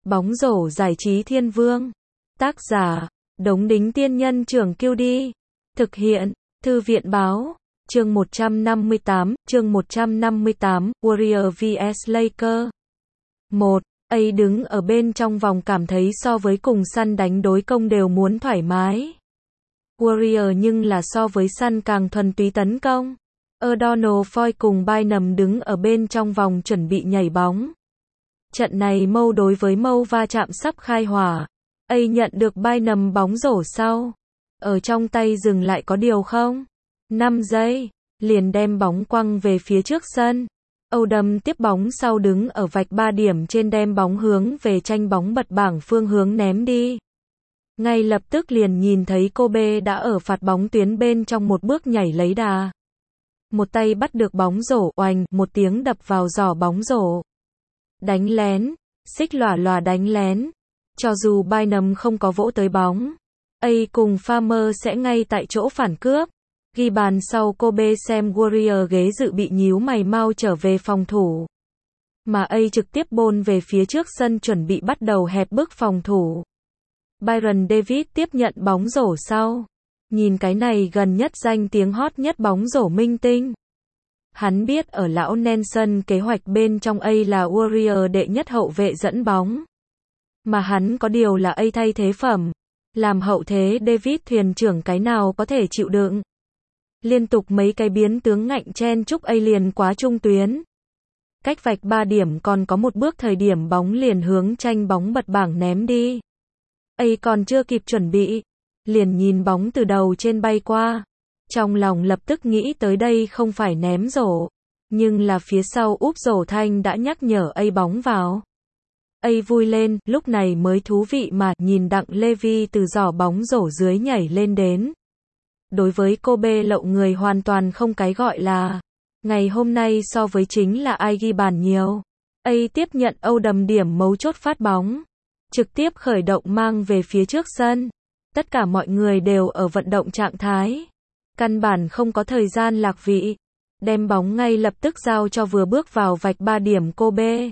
Bóng rổ giải trí thiên vương. Tác giả, Đống Đính Tiên Nhân Trưởng Kiêu Đi. Thực hiện, Thư viện Báo. Chương 158, Warrior vs Laker. 1. A đứng ở bên trong vòng cảm thấy so với cùng Sun đánh đối công đều muốn thoải mái. Warrior nhưng là so với Sun càng thuần túy tấn công. O'Donnell Foy cùng Bynum đứng ở bên trong vòng chuẩn bị nhảy bóng. Trận này Mâu đối với Mâu va chạm sắp khai hỏa. A nhận được Bynum bóng rổ sau. Ở trong tay dừng lại có điều không? 5 giây. Liền đem bóng quăng về phía trước sân. Odom tiếp bóng sau đứng ở vạch 3 điểm trên đem bóng hướng về tranh bóng bật bảng phương hướng ném đi. Ngay lập tức liền nhìn thấy Kobe đã ở phạt bóng tuyến bên trong một bước nhảy lấy đà. Một tay bắt được bóng rổ, oành, một tiếng đập vào giỏ bóng rổ. Đánh lén, xích lòa lòa đánh lén. Cho dù Bynum không có vỗ tới bóng, A cùng Farmer sẽ ngay tại chỗ phản cướp. Ghi bàn sau Kobe xem Warrior ghế dự bị nhíu mày mau trở về phòng thủ. Mà A trực tiếp bôn về phía trước sân chuẩn bị bắt đầu hẹp bức phòng thủ. Byron Davis tiếp nhận bóng rổ sau. Nhìn cái này gần nhất danh tiếng hot nhất bóng rổ minh tinh. Hắn biết ở lão Nelson kế hoạch bên trong A là Warrior đệ nhất hậu vệ dẫn bóng. Mà hắn có điều là A thay thế phẩm. Làm hậu thế Davis thuyền trưởng cái nào có thể chịu đựng. Liên tục mấy cái biến tướng ngạnh chen chúc A liền quá trung tuyến. Cách vạch 3 điểm còn có một bước thời điểm bóng liền hướng tranh bóng bật bảng ném đi. A còn chưa kịp chuẩn bị. Liền nhìn bóng từ đầu trên bay qua. Trong lòng lập tức nghĩ tới đây không phải ném rổ. Nhưng là phía sau úp rổ thanh đã nhắc nhở A bóng vào. A vui lên, lúc này mới thú vị mà nhìn Đặng Levy từ giỏ bóng rổ dưới nhảy lên đến. Đối với Kobe lậu người hoàn toàn không cái gọi là. Ngày hôm nay so với chính là ai ghi bàn nhiều. A tiếp nhận Odom điểm mấu chốt phát bóng. Trực tiếp khởi động mang về phía trước sân. Tất cả mọi người đều ở vận động trạng thái. Căn bản không có thời gian lạc vị. Đem bóng ngay lập tức giao cho vừa bước vào vạch 3 điểm Kobe.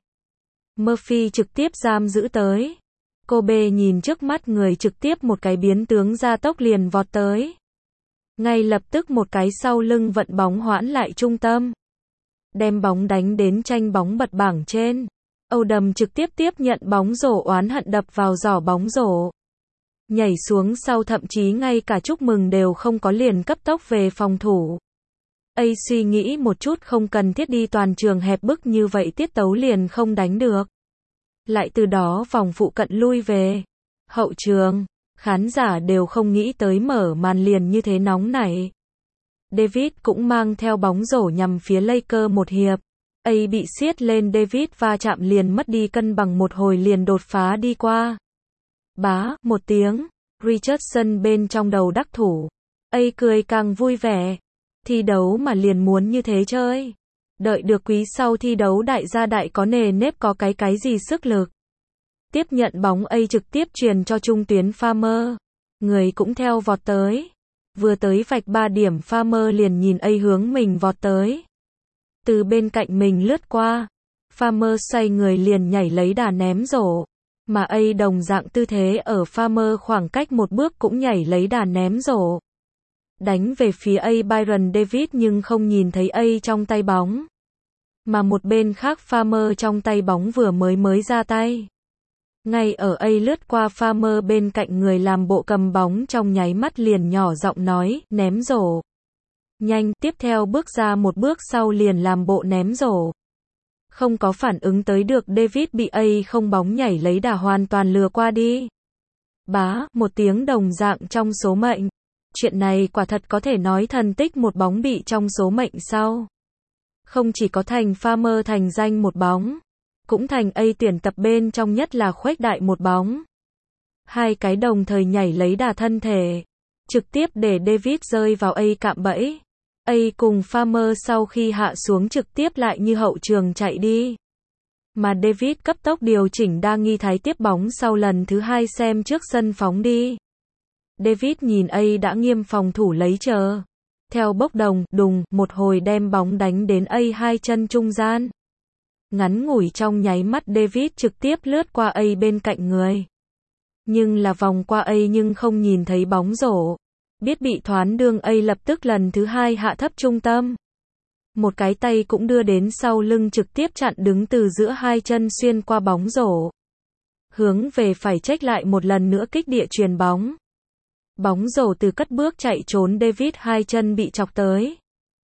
Murphy trực tiếp giam giữ tới. Kobe nhìn trước mắt người trực tiếp một cái biến tướng gia tốc liền vọt tới. Ngay lập tức một cái sau lưng vận bóng hoãn lại trung tâm. Đem bóng đánh đến tranh bóng bật bảng trên. Odom trực tiếp tiếp nhận bóng rổ oán hận đập vào giỏ bóng rổ. Nhảy xuống sau thậm chí ngay cả chúc mừng đều không có liền cấp tốc về phòng thủ. A suy nghĩ một chút không cần thiết đi toàn trường hẹp bức như vậy tiết tấu liền không đánh được. Lại từ đó vòng phụ cận lui về. Hậu trường, khán giả đều không nghĩ tới mở màn liền như thế nóng nảy. David cũng mang theo bóng rổ nhằm phía Laker một hiệp. A bị siết lên David va chạm liền mất đi cân bằng một hồi liền đột phá đi qua. Bá, một tiếng. Richardson bên trong đầu đắc thủ. A cười càng vui vẻ. Thi đấu mà liền muốn như thế chơi. Đợi được quý sau thi đấu đại gia đại có nề nếp có cái gì sức lực. Tiếp nhận bóng A trực tiếp truyền cho trung tuyến Farmer. Người cũng theo vọt tới. Vừa tới vạch 3 điểm Farmer liền nhìn A hướng mình vọt tới. Từ bên cạnh mình lướt qua. Farmer xoay người liền nhảy lấy đà ném rổ. Mà A đồng dạng tư thế ở Farmer khoảng cách một bước cũng nhảy lấy đà ném rổ. Đánh về phía A Byron Davis nhưng không nhìn thấy A trong tay bóng. Mà một bên khác Farmer trong tay bóng vừa mới ra tay. Ngay ở A lướt qua Farmer bên cạnh người làm bộ cầm bóng trong nháy mắt liền nhỏ giọng nói, ném rổ. Nhanh, tiếp theo bước ra một bước sau liền làm bộ ném rổ. Không có phản ứng tới được David bị A không bóng nhảy lấy đà hoàn toàn lừa qua đi. Bá, một tiếng đồng dạng trong số mệnh. Chuyện này quả thật có thể nói thần tích một bóng bị trong số mệnh sau. Không chỉ có thành Farmer thành danh một bóng. Cũng thành A tuyển tập bên trong nhất là khuếch đại một bóng. Hai cái đồng thời nhảy lấy đà thân thể. Trực tiếp để David rơi vào A cạm bẫy. A cùng Farmer sau khi hạ xuống trực tiếp lại như hậu trường chạy đi. Mà David cấp tốc điều chỉnh đa nghi thái tiếp bóng sau lần thứ 2 xem trước sân phóng đi. David nhìn A đã nghiêm phòng thủ lấy chờ. Theo bốc đồng, đùng, một hồi đem bóng đánh đến A hai chân trung gian. Ngắn ngủi trong nháy mắt David trực tiếp lướt qua A bên cạnh người. Nhưng là vòng qua A nhưng không nhìn thấy bóng rổ. Biết bị thoán đường A lập tức lần thứ hai hạ thấp trung tâm. Một cái tay cũng đưa đến sau lưng trực tiếp chặn đứng từ giữa hai chân xuyên qua bóng rổ. Hướng về phải check lại một lần nữa kích địa chuyền bóng. Bóng rổ từ cất bước chạy trốn David hai chân bị chọc tới.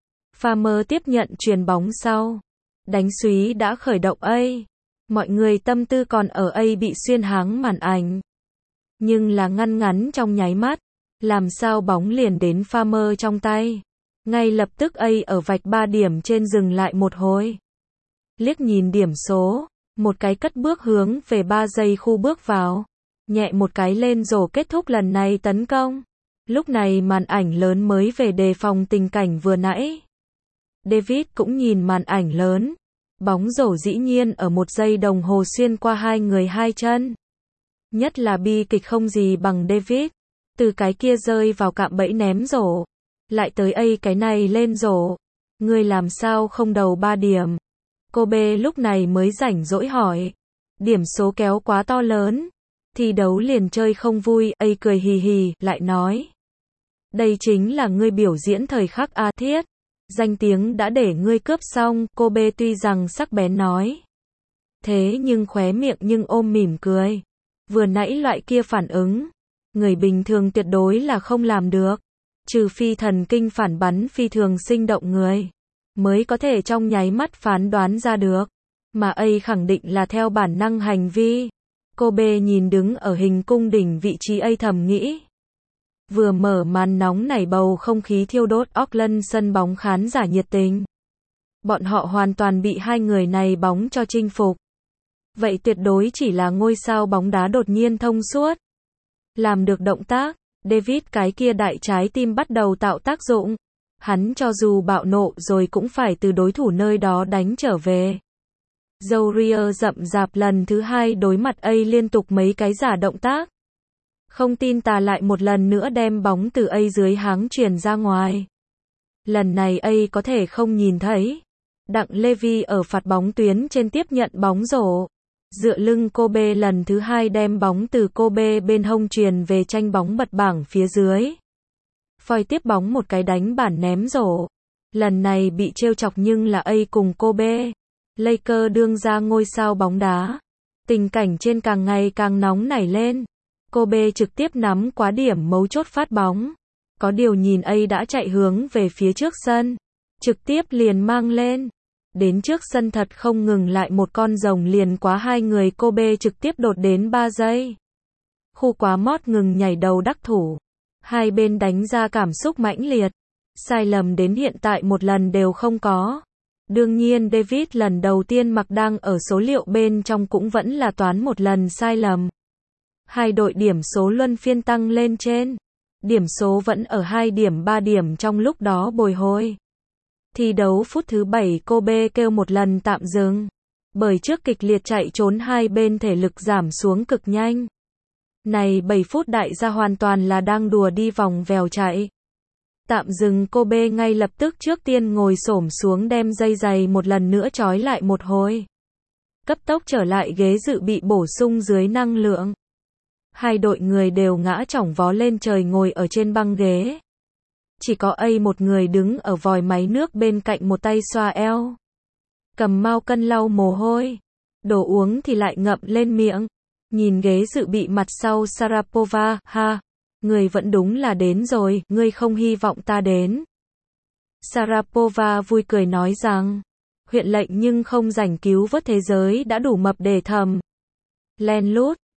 Farmer tiếp nhận chuyền bóng sau. Đánh súy đã khởi động A. Mọi người tâm tư còn ở A bị xuyên háng màn ảnh. Nhưng là ngắn trong nháy mắt. Làm sao bóng liền đến Farmer trong tay. Ngay lập tức A ở vạch 3 điểm trên dừng lại một hồi. Liếc nhìn điểm số. Một cái cất bước hướng về 3 giây khu bước vào. Nhẹ một cái lên rổ kết thúc lần này tấn công. Lúc này màn ảnh lớn mới về đề phòng tình cảnh vừa nãy. David cũng nhìn màn ảnh lớn. Bóng rổ dĩ nhiên ở 1 giây đồng hồ xuyên qua hai người hai chân. Nhất là bi kịch không gì bằng David. Từ cái kia rơi vào cạm bẫy ném rổ. Lại tới A cái này lên rổ. Ngươi làm sao không đầu 3 điểm. Kobe lúc này mới rảnh rỗi hỏi. Điểm số kéo quá to lớn. Thi đấu liền chơi không vui. A cười hì hì, lại nói. Đây chính là ngươi biểu diễn thời khắc A Thiết. Danh tiếng đã để ngươi cướp xong. Kobe tuy rằng sắc bén nói. Thế nhưng khóe miệng nhưng ôm mỉm cười. Vừa nãy loại kia phản ứng. Người bình thường tuyệt đối là không làm được. Trừ phi thần kinh phản bắn phi thường sinh động người. Mới có thể trong nháy mắt phán đoán ra được. Mà A khẳng định là theo bản năng hành vi. Kobe nhìn đứng ở hình cung đỉnh vị trí A thầm nghĩ. Vừa mở màn nóng nảy bầu không khí thiêu đốt Auckland sân bóng khán giả nhiệt tình. Bọn họ hoàn toàn bị hai người này bóng cho chinh phục. Vậy tuyệt đối chỉ là ngôi sao bóng đá đột nhiên thông suốt. Làm được động tác, David cái kia đại trái tim bắt đầu tạo tác dụng. Hắn cho dù bạo nộ rồi cũng phải từ đối thủ nơi đó đánh trở về. Jourier rậm rạp lần thứ hai đối mặt A liên tục mấy cái giả động tác. Không tin tà lại một lần nữa đem bóng từ A dưới háng truyền ra ngoài. Lần này A có thể không nhìn thấy. Đặng Levy ở phạt bóng tuyến trên tiếp nhận bóng rổ. Dựa lưng Kobe lần thứ hai đem bóng từ Kobe bên hông truyền về tranh bóng bật bảng phía dưới. Phoi tiếp bóng một cái đánh bản ném rổ. Lần này bị trêu chọc nhưng là A cùng Kobe. Lakers đương ra ngôi sao bóng đá. Tình cảnh trên càng ngày càng nóng nảy lên. Kobe trực tiếp nắm quá điểm mấu chốt phát bóng. Có điều nhìn A đã chạy hướng về phía trước sân. Trực tiếp liền mang lên. Đến trước sân thật không ngừng lại một con rồng liền quá hai người Kobe trực tiếp đột đến 3 giây. Khu quá mót ngừng nhảy đầu đắc thủ. Hai bên đánh ra cảm xúc mãnh liệt. Sai lầm đến hiện tại một lần đều không có. Đương nhiên David lần đầu tiên mặc đang ở số liệu bên trong cũng vẫn là toán một lần sai lầm. Hai đội điểm số luân phiên tăng lên trên. Điểm số vẫn ở 2 điểm 3 điểm trong lúc đó bồi hồi. Thi đấu phút thứ 7 Kobe kêu một lần tạm dừng. Bởi trước kịch liệt chạy trốn hai bên thể lực giảm xuống cực nhanh. Này 7 phút đại gia hoàn toàn là đang đùa đi vòng vèo chạy. Tạm dừng Kobe ngay lập tức trước tiên ngồi xổm xuống đem dây giày một lần nữa trói lại một hồi. Cấp tốc trở lại ghế dự bị bổ sung dưới năng lượng. Hai đội người đều ngã chỏng vó lên trời ngồi ở trên băng ghế. Chỉ có A một người đứng ở vòi máy nước bên cạnh một tay xoa eo. Cầm mao cân lau mồ hôi. Đồ uống thì lại ngậm lên miệng. Nhìn ghế dự bị mặt sau Sharapova, ha. Người vẫn đúng là đến rồi, ngươi không hy vọng ta đến. Sharapova vui cười nói rằng. Huyện lệnh nhưng không rảnh cứu vớt thế giới đã đủ mập để thầm. Len lút.